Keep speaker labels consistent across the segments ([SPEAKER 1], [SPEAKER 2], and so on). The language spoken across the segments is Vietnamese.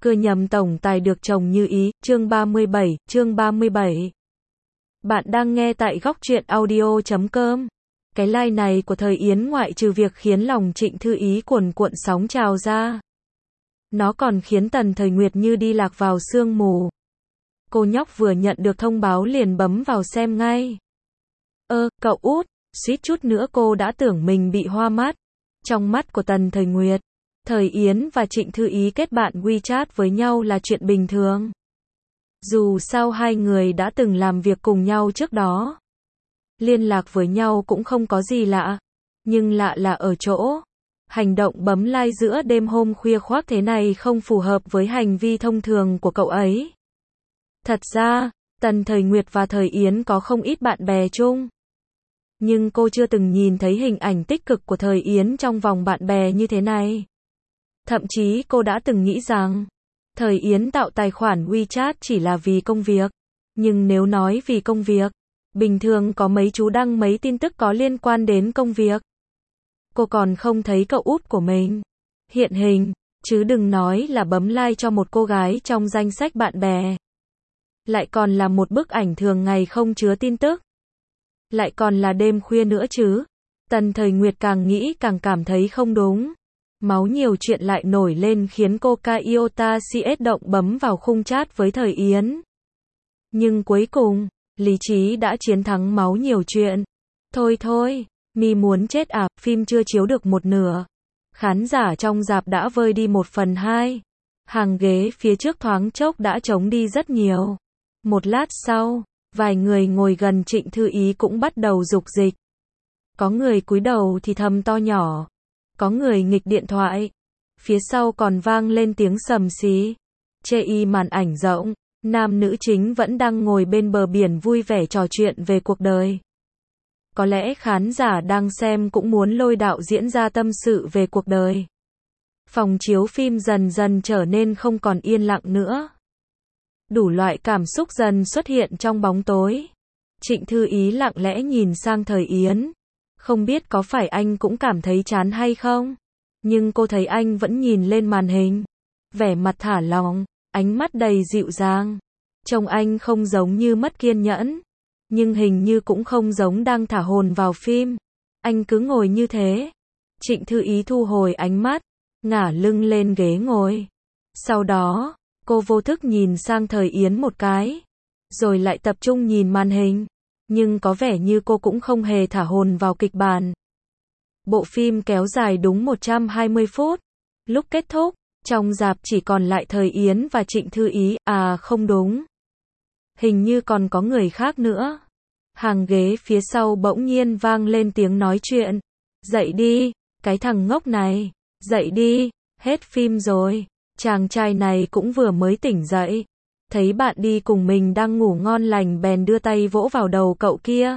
[SPEAKER 1] Cưa nhầm tổng tài được chồng như ý, chương 37. Bạn đang nghe tại góc truyện audio.com. Cái like này của thời Yến ngoại trừ việc khiến lòng Trịnh Thư Ý cuồn cuộn sóng trào ra, nó còn khiến Tần Thời Nguyệt như đi lạc vào sương mù. Cô nhóc vừa nhận được thông báo liền bấm vào xem ngay. Cậu út, suýt chút nữa cô đã tưởng mình bị hoa mắt. Trong mắt của Tần Thời Nguyệt, Thời Yến và Trịnh Thư Ý kết bạn WeChat với nhau là chuyện bình thường. Dù sao hai người đã từng làm việc cùng nhau trước đó, liên lạc với nhau cũng không có gì lạ. Nhưng lạ là ở chỗ, hành động bấm like giữa đêm hôm khuya khoác thế này không phù hợp với hành vi thông thường của cậu ấy. Thật ra, Tần Thời Nguyệt và Thời Yến có không ít bạn bè chung. Nhưng cô chưa từng nhìn thấy hình ảnh tích cực của Thời Yến trong vòng bạn bè như thế này. Thậm chí cô đã từng nghĩ rằng, Thời Yến tạo tài khoản WeChat chỉ là vì công việc. Nhưng nếu nói vì công việc, bình thường có mấy chú đăng mấy tin tức có liên quan đến công việc. Cô còn không thấy cậu út của mình hiện hình, chứ đừng nói là bấm like cho một cô gái trong danh sách bạn bè. Lại còn là một bức ảnh thường ngày không chứa tin tức. Lại còn là đêm khuya nữa chứ. Tần Thời Nguyệt càng nghĩ càng cảm thấy không đúng. Máu nhiều chuyện lại nổi lên khiến cô Iota CS động bấm vào khung chat với Thời Yến. Nhưng cuối cùng, lý trí đã chiến thắng máu nhiều chuyện. Thôi, mi muốn chết à, phim chưa chiếu được một nửa. Khán giả trong rạp đã vơi đi 1/2. Hàng ghế phía trước thoáng chốc đã trống đi rất nhiều. Một lát sau, vài người ngồi gần Trịnh Thư Ý cũng bắt đầu rục dịch. Có người cúi đầu thì thầm to nhỏ. Có người nghịch điện thoại. Phía sau còn vang lên tiếng sầm xí. Chê y màn ảnh rộng, nam nữ chính vẫn đang ngồi bên bờ biển vui vẻ trò chuyện về cuộc đời. Có lẽ khán giả đang xem cũng muốn lôi đạo diễn ra tâm sự về cuộc đời. Phòng chiếu phim dần dần trở nên không còn yên lặng nữa. Đủ loại cảm xúc dần xuất hiện trong bóng tối. Trịnh Thư Ý lặng lẽ nhìn sang Thời Yến. Không biết có phải anh cũng cảm thấy chán hay không? Nhưng cô thấy anh vẫn nhìn lên màn hình. Vẻ mặt thả lỏng, ánh mắt đầy dịu dàng. Trông anh không giống như mất kiên nhẫn. Nhưng hình như cũng không giống đang thả hồn vào phim. Anh cứ ngồi như thế. Trịnh Thư Ý thu hồi ánh mắt, ngả lưng lên ghế ngồi. Sau đó, cô vô thức nhìn sang Thời Yến một cái. Rồi lại tập trung nhìn màn hình. Nhưng có vẻ như cô cũng không hề thả hồn vào kịch bản. Bộ phim kéo dài đúng 120 phút. Lúc kết thúc, trong rạp chỉ còn lại Thời Yến và Trịnh Thư Ý. À không đúng. Hình như còn có người khác nữa. Hàng ghế phía sau bỗng nhiên vang lên tiếng nói chuyện. Dậy đi, cái thằng ngốc này. Dậy đi, hết phim rồi. Chàng trai này cũng vừa mới tỉnh dậy. Thấy bạn đi cùng mình đang ngủ ngon lành bèn đưa tay vỗ vào đầu cậu kia.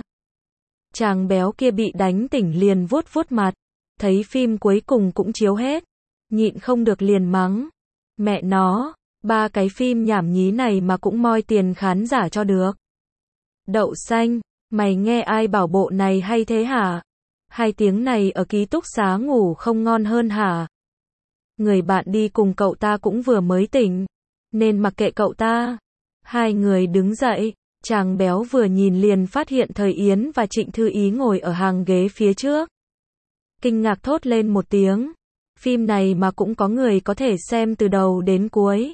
[SPEAKER 1] Chàng béo kia bị đánh tỉnh liền vuốt vuốt mặt. Thấy phim cuối cùng cũng chiếu hết. Nhịn không được liền mắng. Mẹ nó, 3 cái phim nhảm nhí này mà cũng moi tiền khán giả cho được. Đậu xanh, mày nghe ai bảo bộ này hay thế hả? 2 tiếng này ở ký túc xá ngủ không ngon hơn hả? Người bạn đi cùng cậu ta cũng vừa mới tỉnh. Nên mặc kệ cậu ta. Hai người đứng dậy, chàng béo vừa nhìn liền phát hiện Thời Yến và Trịnh Thư Ý ngồi ở hàng ghế phía trước. Kinh ngạc thốt lên một tiếng. Phim này mà cũng có người có thể xem từ đầu đến cuối.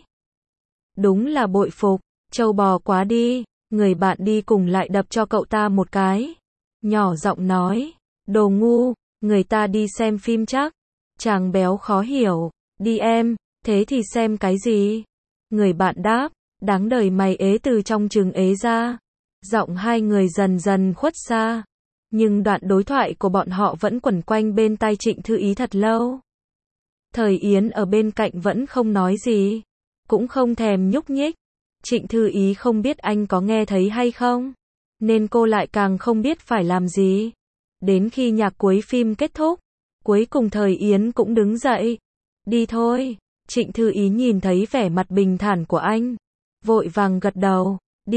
[SPEAKER 1] Đúng là bội phục, trâu bò quá đi. Người bạn đi cùng lại đập cho cậu ta một cái. Nhỏ giọng nói, đồ ngu, người ta đi xem phim chắc. Chàng béo khó hiểu, đi em, thế thì xem cái gì? Người bạn đáp, đáng đời mày ế từ trong chừng ế ra. Giọng hai người dần dần khuất xa. Nhưng đoạn đối thoại của bọn họ vẫn quẩn quanh bên tai Trịnh Thư Ý thật lâu. Thời Yến ở bên cạnh vẫn không nói gì. Cũng không thèm nhúc nhích. Trịnh Thư Ý không biết anh có nghe thấy hay không. Nên cô lại càng không biết phải làm gì. Đến khi nhạc cuối phim kết thúc, cuối cùng Thời Yến cũng đứng dậy. Đi thôi. Trịnh Thư Ý nhìn thấy vẻ mặt bình thản của anh. Vội vàng gật đầu.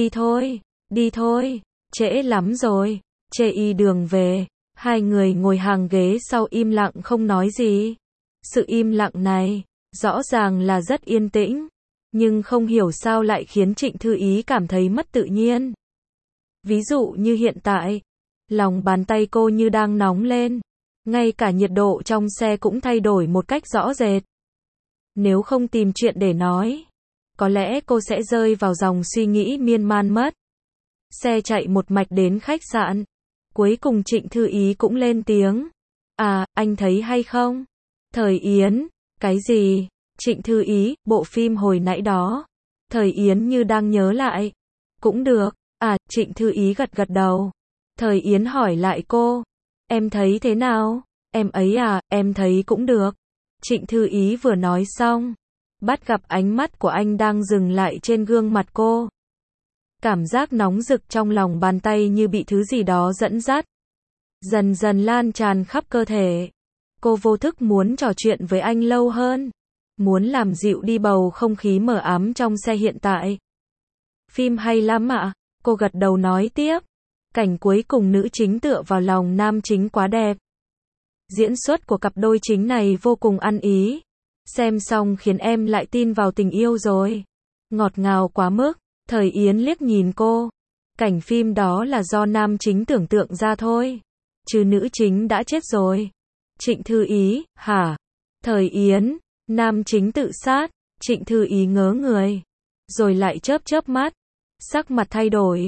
[SPEAKER 1] Đi thôi. Trễ lắm rồi. Chê y đường về. Hai người ngồi hàng ghế sau im lặng không nói gì. Sự im lặng này, rõ ràng là rất yên tĩnh. nhưng không hiểu sao lại khiến Trịnh Thư Ý cảm thấy mất tự nhiên. Ví dụ như hiện tại, lòng bàn tay cô như đang nóng lên, ngay cả nhiệt độ trong xe cũng thay đổi một cách rõ rệt. Nếu không tìm chuyện để nói, có lẽ cô sẽ rơi vào dòng suy nghĩ miên man mất. Xe chạy một mạch đến khách sạn. Cuối cùng Trịnh Thư Ý cũng lên tiếng. À, anh thấy hay không? Thời Yến, cái gì? Trịnh Thư Ý, bộ phim hồi nãy đó. Thời Yến như đang nhớ lại. Cũng được. À, Trịnh Thư Ý gật gật đầu. Thời Yến hỏi lại cô. Em thấy thế nào? Em ấy à, em thấy cũng được. Trịnh Thư Ý vừa nói xong, bắt gặp ánh mắt của anh đang dừng lại trên gương mặt cô. Cảm giác nóng rực trong lòng bàn tay như bị thứ gì đó dẫn dắt, dần dần lan tràn khắp cơ thể. Cô vô thức muốn trò chuyện với anh lâu hơn, muốn làm dịu đi bầu không khí mờ ám trong xe hiện tại. Phim hay lắm ạ, cô gật đầu nói tiếp. Cảnh cuối cùng nữ chính tựa vào lòng nam chính quá đẹp. Diễn xuất của cặp đôi chính này vô cùng ăn ý. Xem xong khiến em lại tin vào tình yêu rồi. Ngọt ngào quá mức. Thời Yến liếc nhìn cô. Cảnh phim đó là do nam chính tưởng tượng ra thôi, chứ nữ chính đã chết rồi. Trịnh Thư Ý, hả? Thời Yến, nam chính tự sát. Trịnh Thư Ý ngớ người, rồi lại chớp mắt. Sắc mặt thay đổi.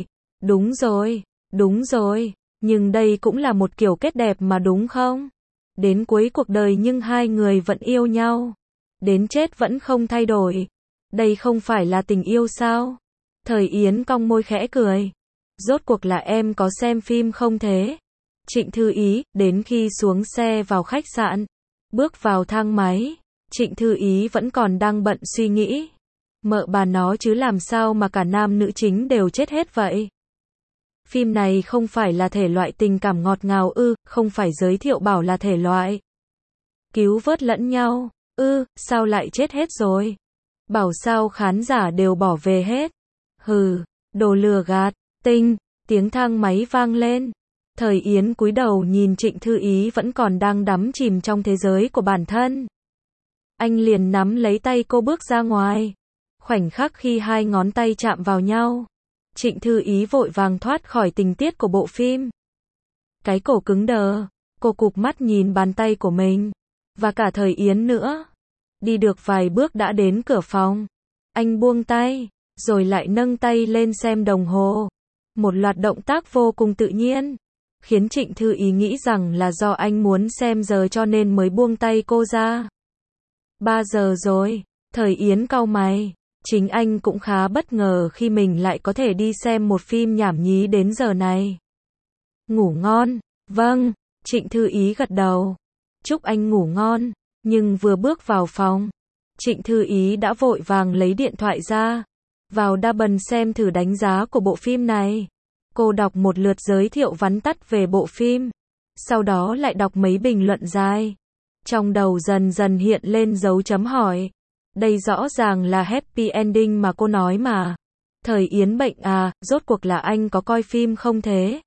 [SPEAKER 1] Đúng rồi, nhưng đây cũng là một kiểu kết đẹp mà đúng không? Đến cuối cuộc đời nhưng hai người vẫn yêu nhau. Đến chết vẫn không thay đổi. Đây không phải là tình yêu sao? Thời Yến cong môi khẽ cười. Rốt cuộc là em có xem phim không thế? Trịnh Thư Ý, đến khi xuống xe vào khách sạn, bước vào thang máy, Trịnh Thư Ý vẫn còn đang bận suy nghĩ. Mợ bà nó chứ làm sao mà cả nam nữ chính đều chết hết vậy? Phim này không phải là thể loại tình cảm ngọt ngào ư, không phải giới thiệu bảo là thể loại cứu vớt lẫn nhau ư, sao lại chết hết rồi? Bảo sao khán giả đều bỏ về hết. Hừ, đồ lừa gạt. Tinh, tiếng thang máy vang lên. Thời Yến cúi đầu nhìn Trịnh Thư Ý vẫn còn đang đắm chìm trong thế giới của bản thân. Anh liền nắm lấy tay cô bước ra ngoài. Khoảnh khắc khi hai ngón tay chạm vào nhau, Trịnh Thư Ý vội vàng thoát khỏi tình tiết của bộ phim. Cái cổ cứng đờ, cô cụp mắt nhìn bàn tay của mình, và cả Thời Yến nữa. Đi được vài bước đã đến cửa phòng. Anh buông tay, rồi lại nâng tay lên xem đồng hồ. Một loạt động tác vô cùng tự nhiên, khiến Trịnh Thư Ý nghĩ rằng là do anh muốn xem giờ cho nên mới buông tay cô ra. 3 giờ rồi, Thời Yến cau mày. Chính anh cũng khá bất ngờ khi mình lại có thể đi xem một phim nhảm nhí đến giờ này. Ngủ ngon. Vâng, Trịnh Thư Ý gật đầu. Chúc anh ngủ ngon. Nhưng vừa bước vào phòng, Trịnh Thư Ý đã vội vàng lấy điện thoại ra, vào Douban xem thử đánh giá của bộ phim này. Cô đọc một lượt giới thiệu vắn tắt về bộ phim, sau đó lại đọc mấy bình luận dài. Trong đầu dần dần hiện lên dấu chấm hỏi. Đây rõ ràng là happy ending mà cô nói mà. Thời Yến bệnh à, rốt cuộc là anh có coi phim không thế?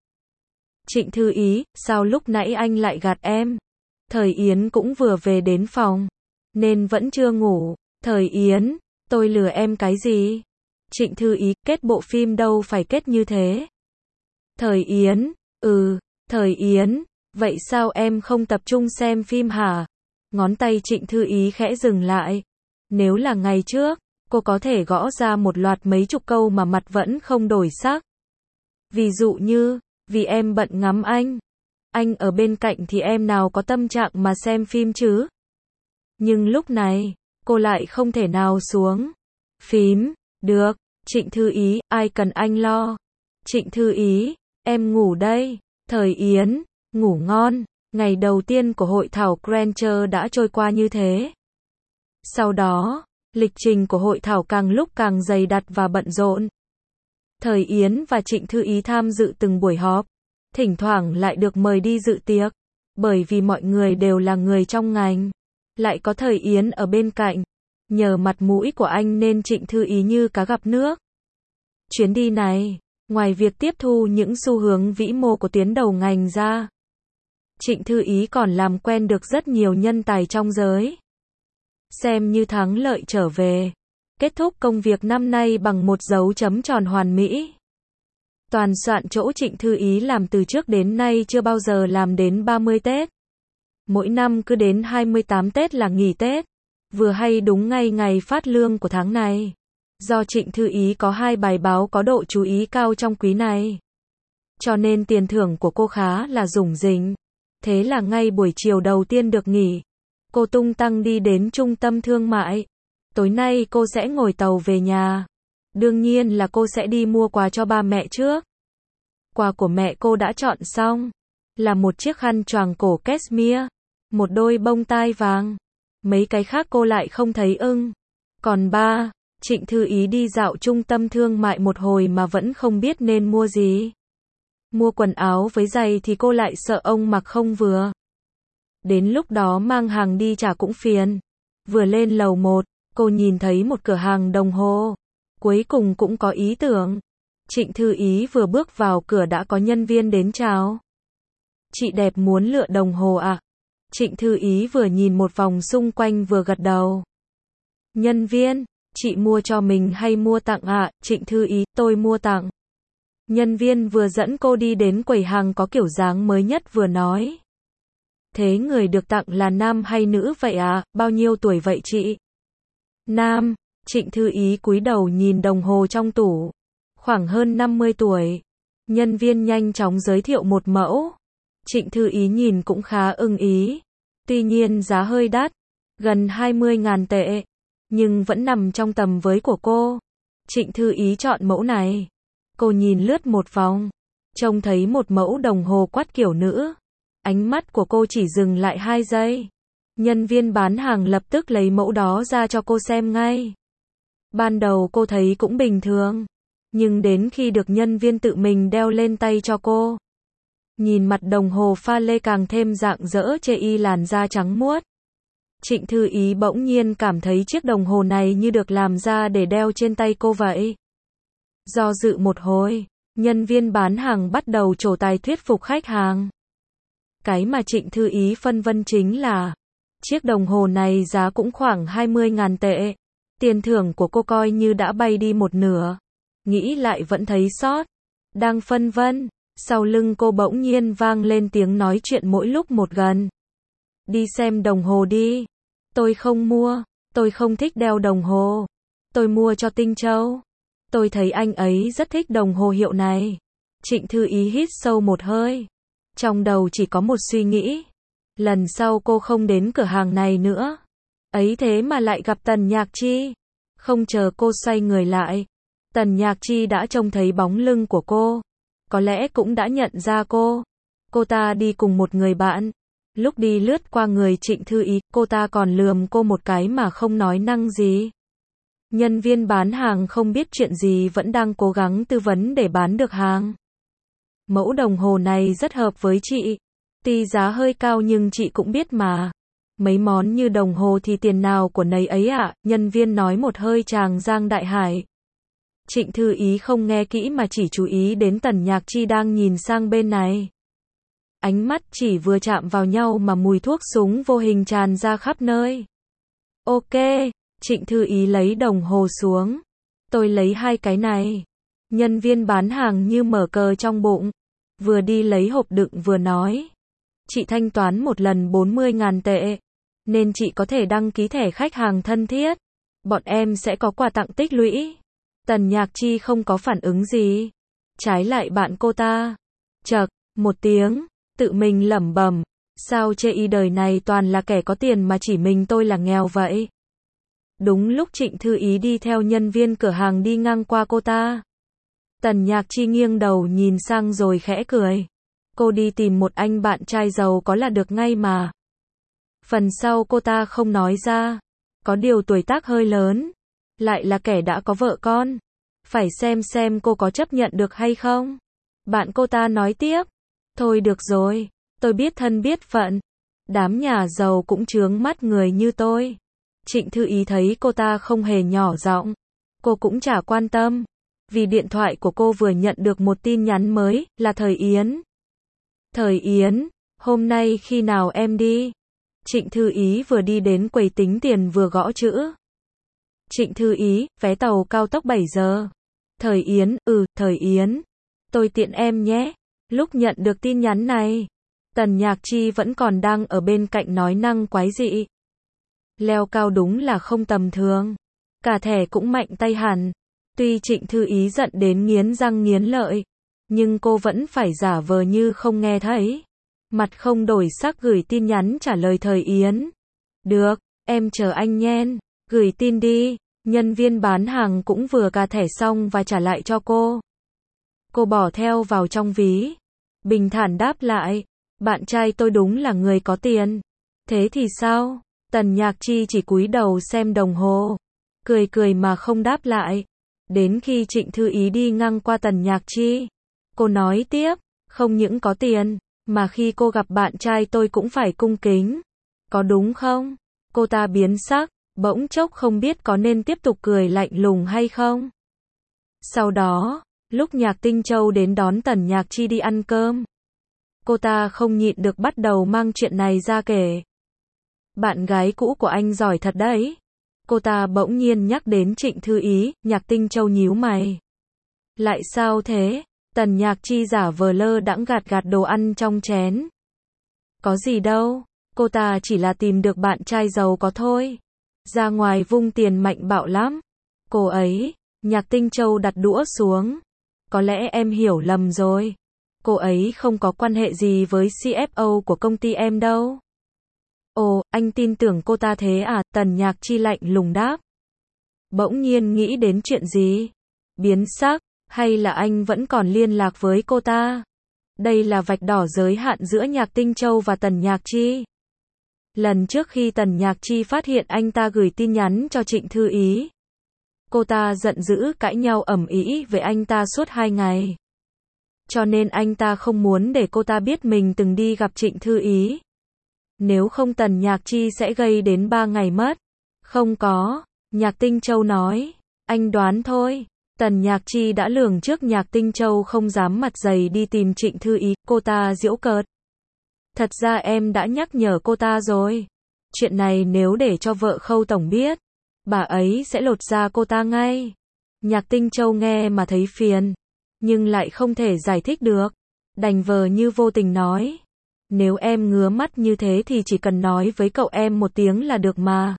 [SPEAKER 1] Trịnh Thư Ý, sao lúc nãy anh lại gạt em? Thời Yến cũng vừa về đến phòng, nên vẫn chưa ngủ. Thời Yến, tôi lừa em cái gì? Trịnh Thư Ý, kết bộ phim đâu phải kết như thế. Thời Yến, Thời Yến, vậy sao em không tập trung xem phim hả? Ngón tay Trịnh Thư Ý khẽ dừng lại. Nếu là ngày trước, cô có thể gõ ra một loạt mấy chục câu mà mặt vẫn không đổi sắc. Ví dụ như, vì em bận ngắm anh ở bên cạnh thì em nào có tâm trạng mà xem phim chứ? Nhưng lúc này, cô lại không thể nào xuống phím được. Trịnh Thư Ý, ai cần anh lo? Trịnh Thư Ý, em ngủ đây. Thời Yến, ngủ ngon. Ngày đầu tiên của hội thảo Granger đã trôi qua như thế. Sau đó, lịch trình của hội thảo càng lúc càng dày đặc và bận rộn. Thời Yến và Trịnh Thư Ý tham dự từng buổi họp, thỉnh thoảng lại được mời đi dự tiệc, bởi vì mọi người đều là người trong ngành. Lại có Thời Yến ở bên cạnh, nhờ mặt mũi của anh nên Trịnh Thư Ý như cá gặp nước. Chuyến đi này, ngoài việc tiếp thu những xu hướng vĩ mô của tuyến đầu ngành ra, Trịnh Thư Ý còn làm quen được rất nhiều nhân tài trong giới. Xem như thắng lợi trở về, Kết thúc công việc năm nay bằng một dấu chấm tròn hoàn mỹ. Toàn soạn chỗ Trịnh Thư Ý làm từ trước đến nay chưa bao giờ làm đến 30 Tết. Mỗi năm cứ đến 28 Tết là nghỉ Tết. Vừa hay đúng ngay ngày phát lương của tháng này. Do Trịnh Thư Ý có 2 bài báo có độ chú ý cao trong quý này. Cho nên tiền thưởng của cô khá là rủng rỉnh. Thế là ngay buổi chiều đầu tiên được nghỉ, cô tung tăng đi đến trung tâm thương mại. Tối nay cô sẽ ngồi tàu về nhà. Đương nhiên là cô sẽ đi mua quà cho ba mẹ trước. Quà của mẹ cô đã chọn xong. Là một chiếc khăn choàng cổ cashmere, một đôi bông tai vàng. Mấy cái khác cô lại không thấy ưng. Còn ba, Trịnh Thư Ý đi dạo trung tâm thương mại một hồi mà vẫn không biết nên mua gì. Mua quần áo với giày thì cô lại sợ ông mặc không vừa. Đến lúc đó mang hàng đi trả cũng phiền. Vừa lên lầu 1, cô nhìn thấy một cửa hàng đồng hồ. Cuối cùng cũng có ý tưởng. Trịnh Thư Ý vừa bước vào cửa đã có nhân viên đến chào. Chị đẹp muốn lựa đồng hồ à? Trịnh Thư Ý vừa nhìn một vòng xung quanh vừa gật đầu. Nhân viên, chị mua cho mình hay mua tặng ạ? Trịnh Thư Ý, tôi mua tặng. Nhân viên vừa dẫn cô đi đến quầy hàng có kiểu dáng mới nhất vừa nói. Thế người được tặng là nam hay nữ vậy ạ? Bao nhiêu tuổi vậy chị? Nam. Trịnh Thư Ý cúi đầu nhìn đồng hồ trong tủ. Khoảng hơn 50 tuổi. Nhân viên nhanh chóng giới thiệu một mẫu. Trịnh Thư Ý nhìn cũng khá ưng ý. Tuy nhiên giá hơi đắt. Gần 20.000 tệ. Nhưng vẫn nằm trong tầm với của cô. Trịnh Thư Ý chọn mẫu này. Cô nhìn lướt một vòng. Trông thấy một mẫu đồng hồ quát kiểu nữ. Ánh mắt của cô chỉ dừng lại 2 giây. Nhân viên bán hàng lập tức lấy mẫu đó ra cho cô xem ngay. Ban đầu cô thấy cũng bình thường. Nhưng đến khi được nhân viên tự mình đeo lên tay cho cô. Nhìn mặt đồng hồ pha lê càng thêm rạng rỡ chê y làn da trắng muốt. Trịnh Thư Ý bỗng nhiên cảm thấy chiếc đồng hồ này như được làm ra để đeo trên tay cô vậy. Do dự một hồi, nhân viên bán hàng bắt đầu trổ tài thuyết phục khách hàng. Cái mà Trịnh Thư Ý phân vân chính là, chiếc đồng hồ này giá cũng khoảng 20.000 tệ. Tiền thưởng của cô coi như đã bay đi một nửa. Nghĩ lại vẫn thấy sót. Đang phân vân, sau lưng cô bỗng nhiên vang lên tiếng nói chuyện mỗi lúc một gần. Đi xem đồng hồ đi. Tôi không mua, tôi không thích đeo đồng hồ. Tôi mua cho Tinh Châu. Tôi thấy anh ấy rất thích đồng hồ hiệu này. Trịnh Thư Ý hít sâu một hơi. Trong đầu chỉ có một suy nghĩ. Lần sau cô không đến cửa hàng này nữa. Ấy thế mà lại gặp Tần Nhạc Chi. Không chờ cô xoay người lại. Tần Nhạc Chi đã trông thấy bóng lưng của cô. Có lẽ cũng đã nhận ra cô. Cô ta đi cùng một người bạn. Lúc đi lướt qua người Trịnh Thư Ý, cô ta còn lườm cô một cái mà không nói năng gì. Nhân viên bán hàng không biết chuyện gì vẫn đang cố gắng tư vấn để bán được hàng. Mẫu đồng hồ này rất hợp với chị. Tuy giá hơi cao nhưng chị cũng biết mà. Mấy món như đồng hồ thì tiền nào của nấy ấy ạ, nhân viên nói một hơi tràng giang đại hải. Trịnh Thư Ý không nghe kỹ mà chỉ chú ý đến Tần Nhạc Chi đang nhìn sang bên này. Ánh mắt chỉ vừa chạm vào nhau mà mùi thuốc súng vô hình tràn ra khắp nơi. Ok, Trịnh Thư Ý lấy đồng hồ xuống. Tôi lấy 2 cái này. Nhân viên bán hàng như mở cờ trong bụng. Vừa đi lấy hộp đựng vừa nói. Chị thanh toán một lần 40.000 tệ. Nên chị có thể đăng ký thẻ khách hàng thân thiết. Bọn em sẽ có quà tặng tích lũy. Tần Nhạc Chi không có phản ứng gì. Trái lại bạn cô ta. Chậc, một tiếng, tự mình lẩm bẩm. Sao chê y đời này toàn là kẻ có tiền mà chỉ mình tôi là nghèo vậy? Đúng lúc Trịnh Thư Ý đi theo nhân viên cửa hàng đi ngang qua cô ta. Tần Nhạc Chi nghiêng đầu nhìn sang rồi khẽ cười. Cô đi tìm một anh bạn trai giàu có là được ngay mà. Phần sau cô ta không nói ra. Có điều tuổi tác hơi lớn. Lại là kẻ đã có vợ con. Phải xem cô có chấp nhận được hay không. Bạn cô ta nói tiếp. Thôi được rồi. Tôi biết thân biết phận. Đám nhà giàu cũng chướng mắt người như tôi. Trịnh Thư Ý thấy cô ta không hề nhỏ giọng. Cô cũng chả quan tâm. Vì điện thoại của cô vừa nhận được một tin nhắn mới, là Thời Yến. Thời Yến, hôm nay khi nào em đi? Trịnh Thư Ý vừa đi đến quầy tính tiền vừa gõ chữ. Trịnh Thư Ý, vé tàu cao tốc 7 giờ. Thời Yến, Thời Yến. Tôi tiện em nhé. Lúc nhận được tin nhắn này, Tần Nhạc Chi vẫn còn đang ở bên cạnh nói năng quái dị. Leo cao đúng là không tầm thường. Cả thẻ cũng mạnh tay hẳn. Tuy Trịnh Thư Ý giận đến nghiến răng nghiến lợi, nhưng cô vẫn phải giả vờ như không nghe thấy. Mặt không đổi sắc gửi tin nhắn trả lời Thời Yến. Được, em chờ anh nhen. Gửi tin đi. Nhân viên bán hàng cũng vừa cà thẻ xong và trả lại cho cô. Cô bỏ theo vào trong ví. Bình thản đáp lại. Bạn trai tôi đúng là người có tiền. Thế thì sao? Tần Nhạc Chi chỉ cúi đầu xem đồng hồ. Cười cười mà không đáp lại. Đến khi Trịnh Thư Ý đi ngang qua Tần Nhạc Chi, cô nói tiếp. Không những có tiền, mà khi cô gặp bạn trai tôi cũng phải cung kính. Có đúng không? Cô ta biến sắc, bỗng chốc không biết có nên tiếp tục cười lạnh lùng hay không. Sau đó, lúc Nhạc Tinh Châu đến đón Tần Nhạc Chi đi ăn cơm, cô ta không nhịn được bắt đầu mang chuyện này ra kể. Bạn gái cũ của anh giỏi thật đấy. Cô ta bỗng nhiên nhắc đến Trịnh Thư Ý, Nhạc Tinh Châu nhíu mày. Lại sao thế? Tần Nhạc Chi giả vờ lơ đãng gạt gạt đồ ăn trong chén. Có gì đâu, cô ta chỉ là tìm được bạn trai giàu có thôi. Ra ngoài vung tiền mạnh bạo lắm. Cô ấy, Nhạc Tinh Châu đặt đũa xuống. Có lẽ em hiểu lầm rồi. Cô ấy không có quan hệ gì với CFO của công ty em đâu. Ồ, anh tin tưởng cô ta thế à? Tần Nhạc Chi lạnh lùng đáp. Bỗng nhiên nghĩ đến chuyện gì? Biến sắc, hay là anh vẫn còn liên lạc với cô ta? Đây là vạch đỏ giới hạn giữa Nhạc Tinh Châu và Tần Nhạc Chi. Lần trước khi Tần Nhạc Chi phát hiện anh ta gửi tin nhắn cho Trịnh Thư Ý, cô ta giận dữ cãi nhau ầm ĩ với anh ta suốt 2 ngày. Cho nên anh ta không muốn để cô ta biết mình từng đi gặp Trịnh Thư Ý. Nếu không Tần Nhạc Chi sẽ gây đến 3 ngày mất. Không có, Nhạc Tinh Châu nói. Anh đoán thôi. Tần Nhạc Chi đã lường trước Nhạc Tinh Châu không dám mặt dày đi tìm Trịnh Thư Ý. Cô ta giễu cợt. Thật ra em đã nhắc nhở cô ta rồi. Chuyện này nếu để cho vợ Khâu tổng biết, bà ấy sẽ lột da cô ta ngay. Nhạc Tinh Châu nghe mà thấy phiền, nhưng lại không thể giải thích được. Đành vờ như vô tình nói. Nếu em ngứa mắt như thế thì chỉ cần nói với cậu em một tiếng là được mà.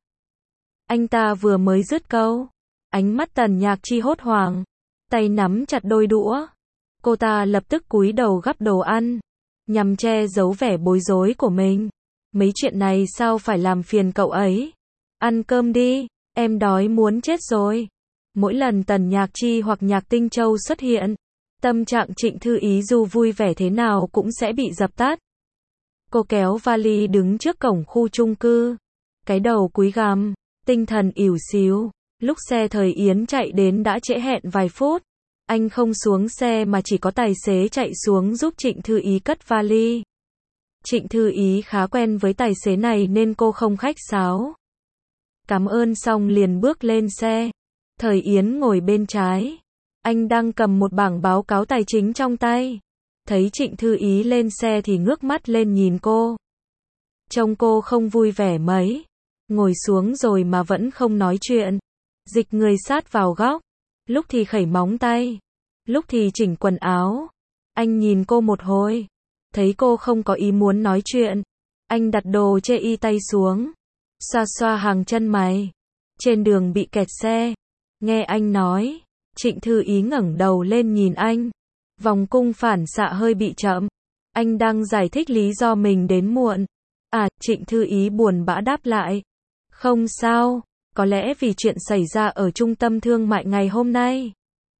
[SPEAKER 1] Anh ta vừa mới dứt câu, ánh mắt Tần Nhạc Chi hốt hoảng, tay nắm chặt đôi đũa. Cô ta lập tức cúi đầu gắp đồ ăn, nhằm che giấu vẻ bối rối của mình. Mấy chuyện này sao phải làm phiền cậu ấy? Ăn cơm đi, em đói muốn chết rồi. Mỗi lần Tần Nhạc Chi hoặc Nhạc Tinh Châu xuất hiện, tâm trạng Trịnh Thư Ý dù vui vẻ thế nào cũng sẽ bị dập tắt. Cô kéo vali đứng trước cổng khu chung cư, cái đầu cúi gằm, tinh thần ỉu xìu. Lúc xe Thời Yến chạy đến đã trễ hẹn vài phút. Anh không xuống xe mà chỉ có tài xế chạy xuống giúp Trịnh Thư Ý cất vali. Trịnh Thư Ý khá quen với tài xế này nên cô không khách sáo. Cảm ơn xong liền bước lên xe. Thời Yến ngồi bên trái. Anh đang cầm một bảng báo cáo tài chính trong tay. Thấy Trịnh Thư Ý lên xe thì ngước mắt lên nhìn cô. Trông cô không vui vẻ mấy. Ngồi xuống rồi mà vẫn không nói chuyện. Dịch người sát vào góc. Lúc thì khẩy móng tay. Lúc thì chỉnh quần áo. Anh nhìn cô một hồi. Thấy cô không có ý muốn nói chuyện. Anh đặt đồ chê y tay xuống. Xoa xoa hàng chân mày. Trên đường bị kẹt xe. Nghe anh nói. Trịnh Thư Ý ngẩng đầu lên nhìn anh. Vòng cung phản xạ hơi bị chậm. Anh đang giải thích lý do mình đến muộn. À, Trịnh Thư Ý buồn bã đáp lại. Không sao, có lẽ vì chuyện xảy ra ở trung tâm thương mại ngày hôm nay.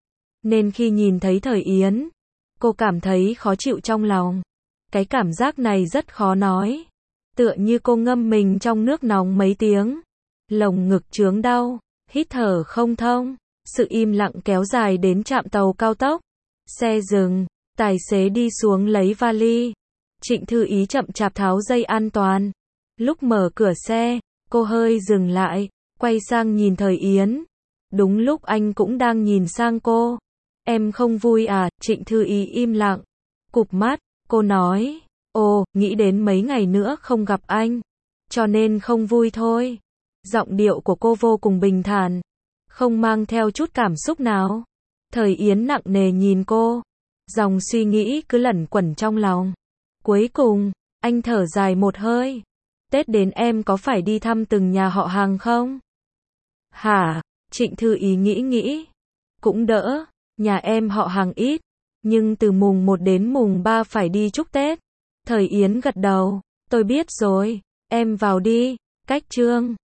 [SPEAKER 1] Nên khi nhìn thấy Thời Yến, cô cảm thấy khó chịu trong lòng. Cái cảm giác này rất khó nói. Tựa như cô ngâm mình trong nước nóng mấy tiếng. Lồng ngực chướng đau, hít thở không thông. Sự im lặng kéo dài đến trạm tàu cao tốc. Xe dừng, tài xế đi xuống lấy vali. Trịnh Thư Ý chậm chạp tháo dây an toàn. Lúc mở cửa xe, cô hơi dừng lại, quay sang nhìn Thời Yến. Đúng lúc anh cũng đang nhìn sang cô. Em không vui à? Trịnh Thư Ý im lặng, cụp mắt, cô nói. Ồ, nghĩ đến mấy ngày nữa không gặp anh, cho nên không vui thôi. Giọng điệu của cô vô cùng bình thản. không mang theo chút cảm xúc nào. Thời Yến nặng nề nhìn cô, dòng suy nghĩ cứ lẩn quẩn trong lòng. Cuối cùng, anh thở dài một hơi. Tết đến em có phải đi thăm từng nhà họ hàng không? Hả? Trịnh Thư Ý nghĩ. Cũng đỡ, nhà em họ hàng ít, nhưng từ mùng 1 đến mùng 3 phải đi chúc Tết. Thời Yến gật đầu, tôi biết rồi, em vào đi. Cách Trương